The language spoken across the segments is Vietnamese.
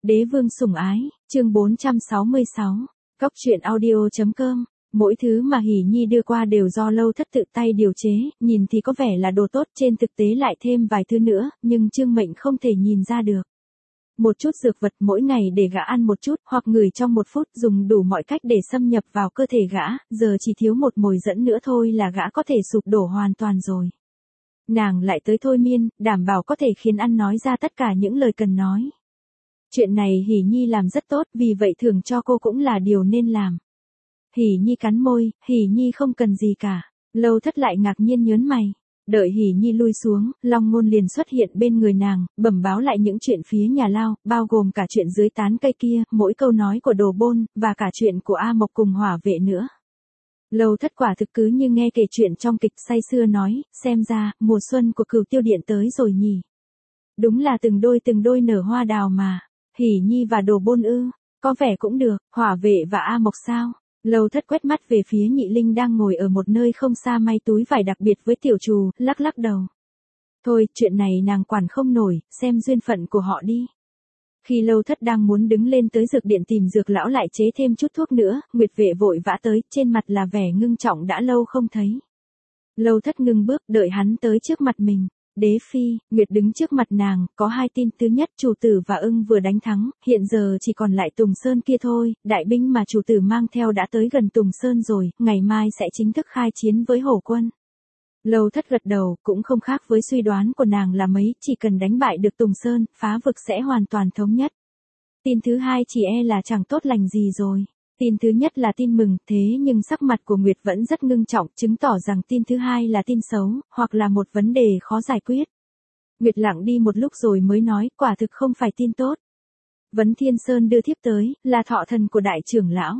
Đế vương sủng ái, chương 466. Cóc truyện audio.com. Mỗi thứ mà Hỷ Nhi đưa qua đều do Lâu Thất tự tay điều chế, nhìn thì có vẻ là đồ tốt, trên thực tế lại thêm vài thứ nữa, nhưng Trương Mệnh không thể nhìn ra được. Một chút dược vật mỗi ngày để gã ăn một chút, hoặc ngửi trong 1 phút, dùng đủ mọi cách để xâm nhập vào cơ thể gã, giờ chỉ thiếu một mồi dẫn nữa thôi là gã có thể sụp đổ hoàn toàn rồi. Nàng lại tới thôi miên, đảm bảo có thể khiến ăn nói ra tất cả những lời cần nói. Chuyện này Hỷ Nhi làm rất tốt, vì vậy thưởng cho cô cũng là điều nên làm. Hỷ Nhi cắn môi, Hỷ Nhi không cần gì cả. Lâu Thất lại ngạc nhiên nhớn mày. Đợi Hỷ Nhi lui xuống, Long Ngôn liền xuất hiện bên người nàng, bẩm báo lại những chuyện phía nhà Lao, bao gồm cả chuyện dưới tán cây kia, mỗi câu nói của Đồ Bôn, và cả chuyện của A Mộc cùng Hỏa Vệ nữa. Lâu Thất quả thực cứ như nghe kể chuyện trong kịch, say sưa nói, xem ra, mùa xuân của Cửu Tiêu Điện tới rồi nhỉ. Đúng là từng đôi nở hoa đào mà. Hỷ Nhi và Đồ Bôn ư, có vẻ cũng được. Hỏa Vệ và A Mộc sao? Lâu Thất quét mắt về phía Nhị Linh đang ngồi ở một nơi không xa may túi vải đặc biệt với tiểu trù, lắc lắc đầu. Thôi, chuyện này nàng quản không nổi, xem duyên phận của họ đi. Khi Lâu Thất đang muốn đứng lên tới dược điện tìm dược lão lại chế thêm chút thuốc nữa, Nguyệt Vệ vội vã tới, trên mặt là vẻ ngưng trọng đã lâu không thấy. Lâu Thất ngưng bước, đợi hắn tới trước mặt mình. Đế phi, Nguyệt đứng trước mặt nàng, có 2 tin. Thứ nhất, chủ tử và Ưng vừa đánh thắng, hiện giờ chỉ còn lại Tùng Sơn kia thôi, đại binh mà chủ tử mang theo đã tới gần Tùng Sơn rồi, ngày mai sẽ chính thức khai chiến với Hổ quân. Lâu Thất gật đầu, cũng không khác với suy đoán của nàng là mấy, chỉ cần đánh bại được Tùng Sơn, phá vực sẽ hoàn toàn thống nhất. Tin thứ hai chỉ e là chẳng tốt lành gì rồi. Tin thứ nhất là tin mừng, thế nhưng sắc mặt của Nguyệt vẫn rất ngưng trọng, chứng tỏ rằng tin thứ hai là tin xấu, hoặc là một vấn đề khó giải quyết. Nguyệt lặng đi một lúc rồi mới nói, quả thực không phải tin tốt. Vấn Thiên Sơn đưa thiếp tới, là thọ thần của đại trưởng lão.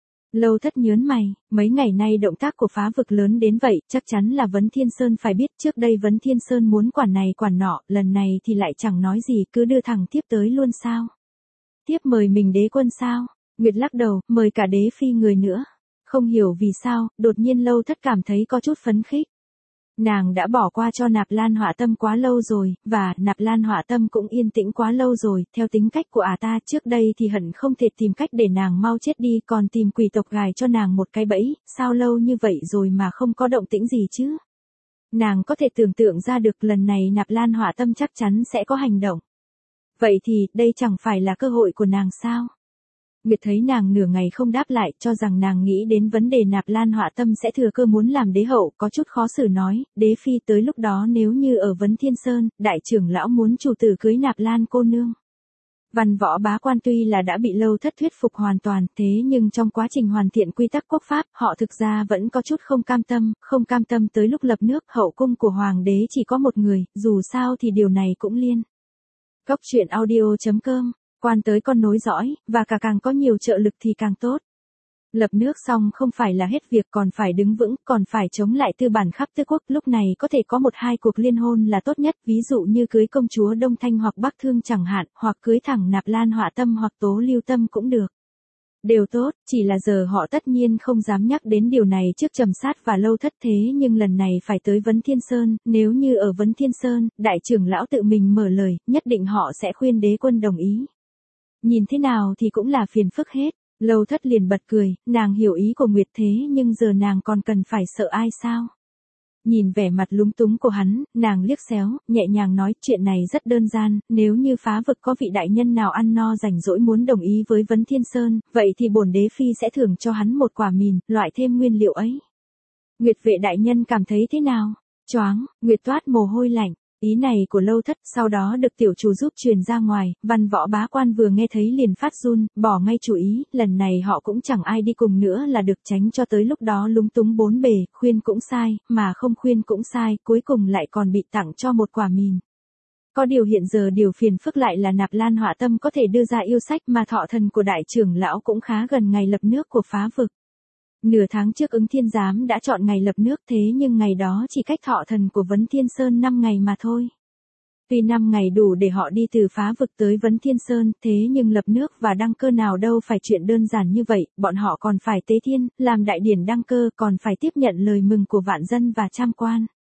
Lâu Thất nhớn mày, mấy ngày nay động tác của phá vực lớn đến vậy, chắc chắn là Vấn Thiên Sơn phải biết, trước đây Vấn Thiên Sơn muốn quản này quản nọ, lần này thì lại chẳng nói gì, cứ đưa thẳng thiếp tới luôn sao? Tiếp mời mình đế quân sao? Nguyệt lắc đầu, mời cả đế phi người nữa. Không hiểu vì sao, đột nhiên Lâu Thất cảm thấy có chút phấn khích. Nàng đã bỏ qua cho Nạp Lan Họa Tâm quá lâu rồi, và Nạp Lan Họa Tâm cũng yên tĩnh quá lâu rồi, theo tính cách của ta trước đây thì hận không thể tìm cách để nàng mau chết đi, còn tìm quỷ tộc gài cho nàng một cái bẫy, sao lâu như vậy rồi mà không có động tĩnh gì chứ? Nàng có thể tưởng tượng ra được lần này Nạp Lan Họa Tâm chắc chắn sẽ có hành động. Vậy thì, đây chẳng phải là cơ hội của nàng sao? Nguyệt thấy nàng nửa ngày không đáp lại, cho rằng nàng nghĩ đến vấn đề Nạp Lan Họa Tâm sẽ thừa cơ muốn làm đế hậu, có chút khó xử nói, đế phi tới lúc đó nếu như ở Vấn Thiên Sơn, đại trưởng lão muốn chủ tử cưới Nạp Lan cô nương. Văn Võ Bá Quan tuy là đã bị Lâu Thất thuyết phục hoàn toàn, thế nhưng trong quá trình hoàn thiện quy tắc quốc pháp, họ thực ra vẫn có chút không cam tâm tới lúc lập nước, hậu cung của hoàng đế chỉ có một người, dù sao thì điều này cũng liên. Cóc truyện audio.com. Quan tới con nối dõi, và càng có nhiều trợ lực thì càng tốt. Lập nước xong không phải là hết việc, còn phải đứng vững, còn phải chống lại tư bản khắp tứ quốc, lúc này có thể có 1-2 cuộc liên hôn là tốt nhất, ví dụ như cưới công chúa Đông Thanh hoặc Bắc Thương chẳng hạn, hoặc cưới thẳng Nạp Lan Họa Tâm hoặc Tố Lưu Tâm cũng được. Đều tốt, chỉ là giờ họ tất nhiên không dám nhắc đến điều này trước Trầm Sát và Lâu Thất, thế nhưng lần này phải tới Vấn Thiên Sơn, nếu như ở Vấn Thiên Sơn, đại trưởng lão tự mình mở lời, nhất định họ sẽ khuyên đế quân đồng ý. Nhìn thế nào thì cũng là phiền phức hết. Lâu Thất liền bật cười, nàng hiểu ý của Nguyệt thế nhưng giờ nàng còn cần phải sợ ai sao? Nhìn vẻ mặt lúng túng của hắn, nàng liếc xéo, nhẹ nhàng nói, chuyện này rất đơn giản, nếu như phá vực có vị đại nhân nào ăn no rảnh rỗi muốn đồng ý với Vấn Thiên Sơn, vậy thì bổn đế phi sẽ thưởng cho hắn một quả mìn, loại thêm nguyên liệu ấy. Nguyệt Vệ đại nhân cảm thấy thế nào? Choáng, Nguyệt toát mồ hôi lạnh. Ý này của Lâu Thất sau đó được tiểu chủ giúp truyền ra ngoài, Văn Võ Bá Quan vừa nghe thấy liền phát run, bỏ ngay chủ ý, lần này họ cũng chẳng ai đi cùng nữa là được, tránh cho tới lúc đó lúng túng bốn bề, khuyên cũng sai, mà không khuyên cũng sai, cuối cùng lại còn bị tặng cho một quả mìn. Có điều hiện giờ điều phiền phức lại là Nạp Lan Họa Tâm có thể đưa ra yêu sách mà thọ thần của đại trưởng lão cũng khá gần ngày lập nước của phá vực. Nửa tháng trước Ứng Thiên Giám đã chọn ngày lập nước, thế nhưng ngày đó chỉ cách thọ thần của Vấn Thiên Sơn 5 ngày mà thôi. Tuy 5 ngày đủ để họ đi từ phá vực tới Vấn Thiên Sơn, thế nhưng lập nước và đăng cơ nào đâu phải chuyện đơn giản như vậy, bọn họ còn phải tế thiên, làm đại điển đăng cơ, còn phải tiếp nhận lời mừng của vạn dân và trăm quan.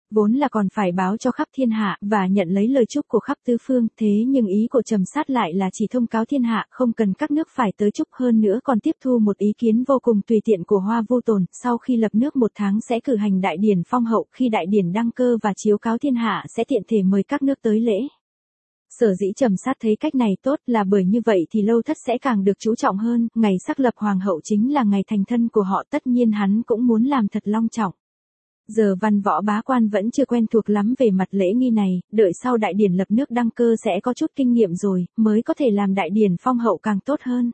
vốn là còn phải báo cho khắp thiên hạ và nhận lấy lời chúc của khắp tứ phương, thế nhưng ý của Trầm Sát lại là chỉ thông cáo thiên hạ, không cần các nước phải tới chúc, hơn nữa còn tiếp thu một ý kiến vô cùng tùy tiện của Hoa Vô Tồn, sau khi lập nước 1 tháng sẽ cử hành đại điển phong hậu, khi đại điển đăng cơ và chiếu cáo thiên hạ sẽ tiện thể mời các nước tới lễ. Sở dĩ Trầm Sát thấy cách này tốt là bởi như vậy thì Lâu Thất sẽ càng được chú trọng hơn, ngày xác lập hoàng hậu chính là ngày thành thân của họ, tất nhiên hắn cũng muốn làm thật long trọng. Giờ văn võ bá quan vẫn chưa quen thuộc lắm về mặt lễ nghi này, đợi sau đại điển lập nước đăng cơ sẽ có chút kinh nghiệm rồi, mới có thể làm đại điển phong hậu càng tốt hơn.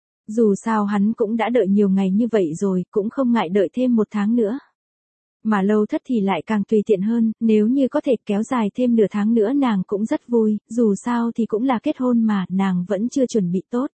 Dù sao hắn cũng đã đợi nhiều ngày như vậy rồi, cũng không ngại đợi thêm 1 tháng nữa. Mà Lâu Thất thì lại càng tùy tiện hơn, nếu như có thể kéo dài thêm nửa tháng nữa nàng cũng rất vui, dù sao thì cũng là kết hôn mà, nàng vẫn chưa chuẩn bị tốt.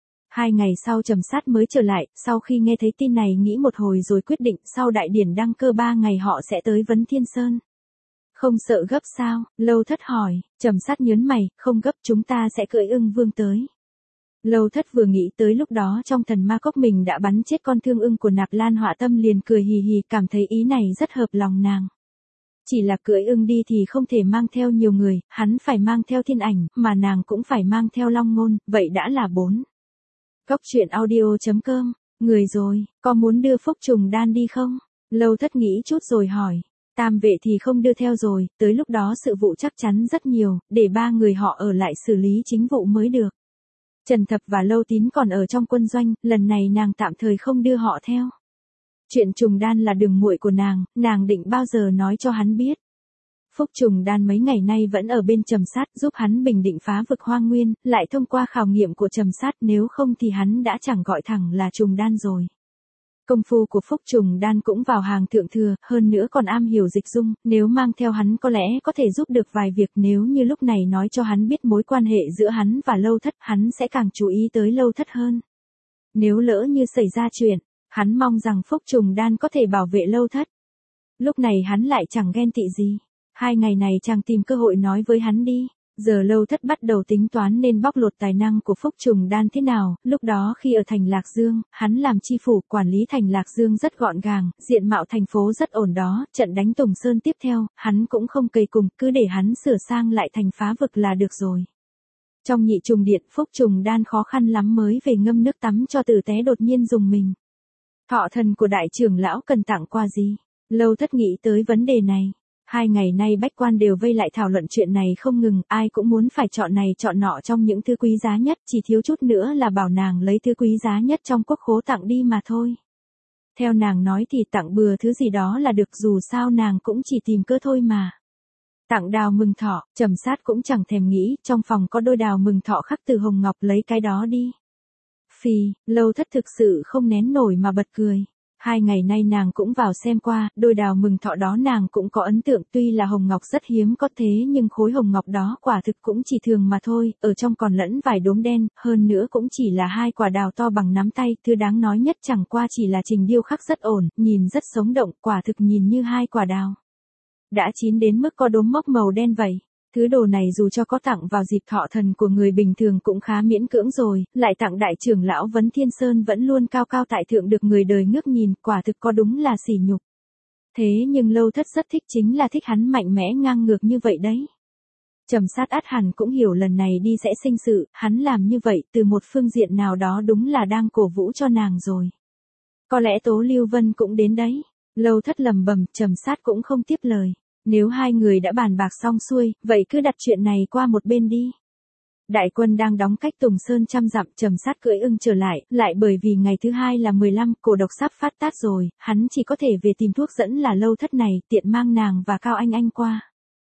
2 ngày sau Trầm Sát mới trở lại, sau khi nghe thấy tin này nghĩ một hồi rồi quyết định sau đại điển đăng cơ 3 ngày họ sẽ tới Vấn Thiên Sơn. Không sợ gấp sao? Lâu Thất hỏi. Trầm Sát nhớn mày, không gấp, chúng ta sẽ cưỡi ưng vương tới. Lâu Thất vừa nghĩ tới lúc đó trong thần ma cốc mình đã bắn chết con thương ưng của Nạp Lan Họa Tâm liền cười hì hì, cảm thấy ý này rất hợp lòng nàng. Chỉ là cưỡi ưng đi thì không thể mang theo nhiều người, hắn phải mang theo Thiên Ảnh, mà nàng cũng phải mang theo Long Ngôn, vậy đã là 4. Cốc truyện audio.com, người rồi, có muốn đưa Phúc Trùng Đan đi không? Lâu Thất nghĩ chút rồi hỏi. Tam vệ thì không đưa theo rồi, tới lúc đó sự vụ chắc chắn rất nhiều, để 3 người họ ở lại xử lý chính vụ mới được. Trần Thập và Lâu Tín còn ở trong quân doanh, lần này nàng tạm thời không đưa họ theo. Chuyện Trùng Đan là đường muội của nàng định bao giờ nói cho hắn biết. Phúc Trùng Đan mấy ngày nay vẫn ở bên Trầm Sát giúp hắn bình định phá vực Hoang Nguyên, lại thông qua khảo nghiệm của Trầm Sát, nếu không thì hắn đã chẳng gọi thẳng là Trùng Đan rồi. Công phu của Phúc Trùng Đan cũng vào hàng thượng thừa, hơn nữa còn am hiểu dịch dung, nếu mang theo hắn có lẽ có thể giúp được vài việc, nếu như lúc này nói cho hắn biết mối quan hệ giữa hắn và Lâu Thất, hắn sẽ càng chú ý tới Lâu Thất hơn. Nếu lỡ như xảy ra chuyện, hắn mong rằng Phúc Trùng Đan có thể bảo vệ Lâu Thất. Lúc này hắn lại chẳng ghen tị gì. 2 ngày này chàng tìm cơ hội nói với hắn đi. Giờ Lâu Thất bắt đầu tính toán nên bóc lột tài năng của Phúc Trùng Đan thế nào, lúc đó khi ở thành Lạc Dương, hắn làm chi phủ, quản lý thành Lạc Dương rất gọn gàng, diện mạo thành phố rất ổn đó, trận đánh Tùng Sơn tiếp theo, hắn cũng không cầy cùng, cứ để hắn sửa sang lại thành phá vực là được rồi. Trong nhị trùng điện, Phúc Trùng Đan khó khăn lắm mới về ngâm nước tắm cho tử tế đột nhiên dùng mình. Thọ thần của đại trưởng lão cần tặng qua gì? Lâu Thất nghĩ tới vấn đề này. 2 ngày nay bách quan đều vây lại thảo luận chuyện này không ngừng, ai cũng muốn phải chọn này chọn nọ trong những thứ quý giá nhất, chỉ thiếu chút nữa là bảo nàng lấy thứ quý giá nhất trong quốc khố tặng đi mà thôi. Theo nàng nói thì tặng bừa thứ gì đó là được, dù sao nàng cũng chỉ tìm cơ thôi mà. Tặng đào mừng thọ, Trầm Sát cũng chẳng thèm nghĩ, trong phòng có đôi đào mừng thọ khắc từ hồng ngọc, lấy cái đó đi. Phì, Lâu Thất thực sự không nén nổi mà bật cười. 2 ngày nay nàng cũng vào xem qua, đôi đào mừng thọ đó nàng cũng có ấn tượng, tuy là hồng ngọc rất hiếm có thế nhưng khối hồng ngọc đó quả thực cũng chỉ thường mà thôi, ở trong còn lẫn vài đốm đen, hơn nữa cũng chỉ là 2 quả đào to bằng nắm tay, thứ đáng nói nhất chẳng qua chỉ là trình điêu khắc rất ổn, nhìn rất sống động, quả thực nhìn như 2 quả đào đã chín đến mức có đốm mốc màu đen vậy. Thứ đồ này dù cho có tặng vào dịp thọ thần của người bình thường cũng khá miễn cưỡng rồi, lại tặng đại trưởng lão Vấn Thiên Sơn vẫn luôn cao cao tại thượng được người đời ngước nhìn, quả thực có đúng là sỉ nhục. Thế nhưng Lâu Thất rất thích, chính là thích hắn mạnh mẽ ngang ngược như vậy đấy. Trầm Sát ắt hẳn cũng hiểu lần này đi sẽ sinh sự, hắn làm như vậy từ một phương diện nào đó đúng là đang cổ vũ cho nàng rồi. Có lẽ Tố Lưu Vân cũng đến đấy. Lâu Thất lầm bầm, Trầm Sát cũng không tiếp lời. Nếu 2 người đã bàn bạc xong xuôi, vậy cứ đặt chuyện này qua một bên đi. Đại quân đang đóng cách Tùng Sơn trăm dặm, Trầm Sát cưỡi ưng trở lại bởi vì ngày thứ 2 là 15, cổ độc sắp phát tác rồi, hắn chỉ có thể về tìm thuốc dẫn là Lâu Thất này, tiện mang nàng và Cao Anh Anh qua.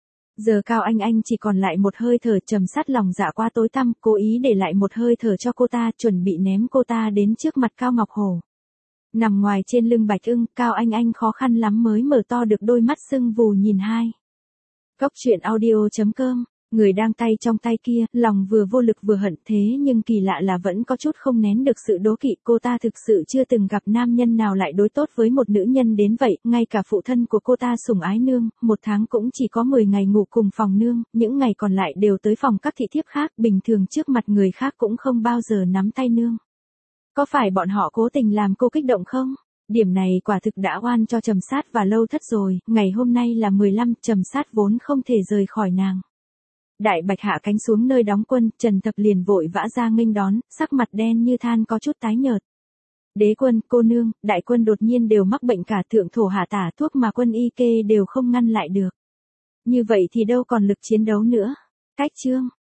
Giờ Cao Anh Anh chỉ còn lại một hơi thở, Trầm Sát lòng dạ qua tối tăm, cố ý để lại một hơi thở cho cô ta, chuẩn bị ném cô ta đến trước mặt Cao Ngọc Hổ. Nằm ngoài trên lưng bạch ưng, Cao Anh Anh khó khăn lắm mới mở to được đôi mắt sưng vù nhìn hai. Cốc truyện audio.com, người đang tay trong tay kia, lòng vừa vô lực vừa hận, thế nhưng kỳ lạ là vẫn có chút không nén được sự đố kỵ, cô ta thực sự chưa từng gặp nam nhân nào lại đối tốt với một nữ nhân đến vậy, ngay cả phụ thân của cô ta sủng ái nương, 1 tháng cũng chỉ có 10 ngày ngủ cùng phòng nương, những ngày còn lại đều tới phòng các thị thiếp khác, bình thường trước mặt người khác cũng không bao giờ nắm tay nương. Có phải bọn họ cố tình làm cô kích động không? Điểm này quả thực đã oan cho Trầm Sát và Lâu Thất rồi, ngày hôm nay là 15, Trầm Sát vốn không thể rời khỏi nàng. Đại Bạch hạ cánh xuống nơi đóng quân, Trần Thập liền vội vã ra nghênh đón, sắc mặt đen như than có chút tái nhợt. Đế quân, cô nương, đại quân đột nhiên đều mắc bệnh cả, thượng thổ hạ tả thuốc mà quân y kê đều không ngăn lại được. Như vậy thì đâu còn lực chiến đấu nữa. Cách chương.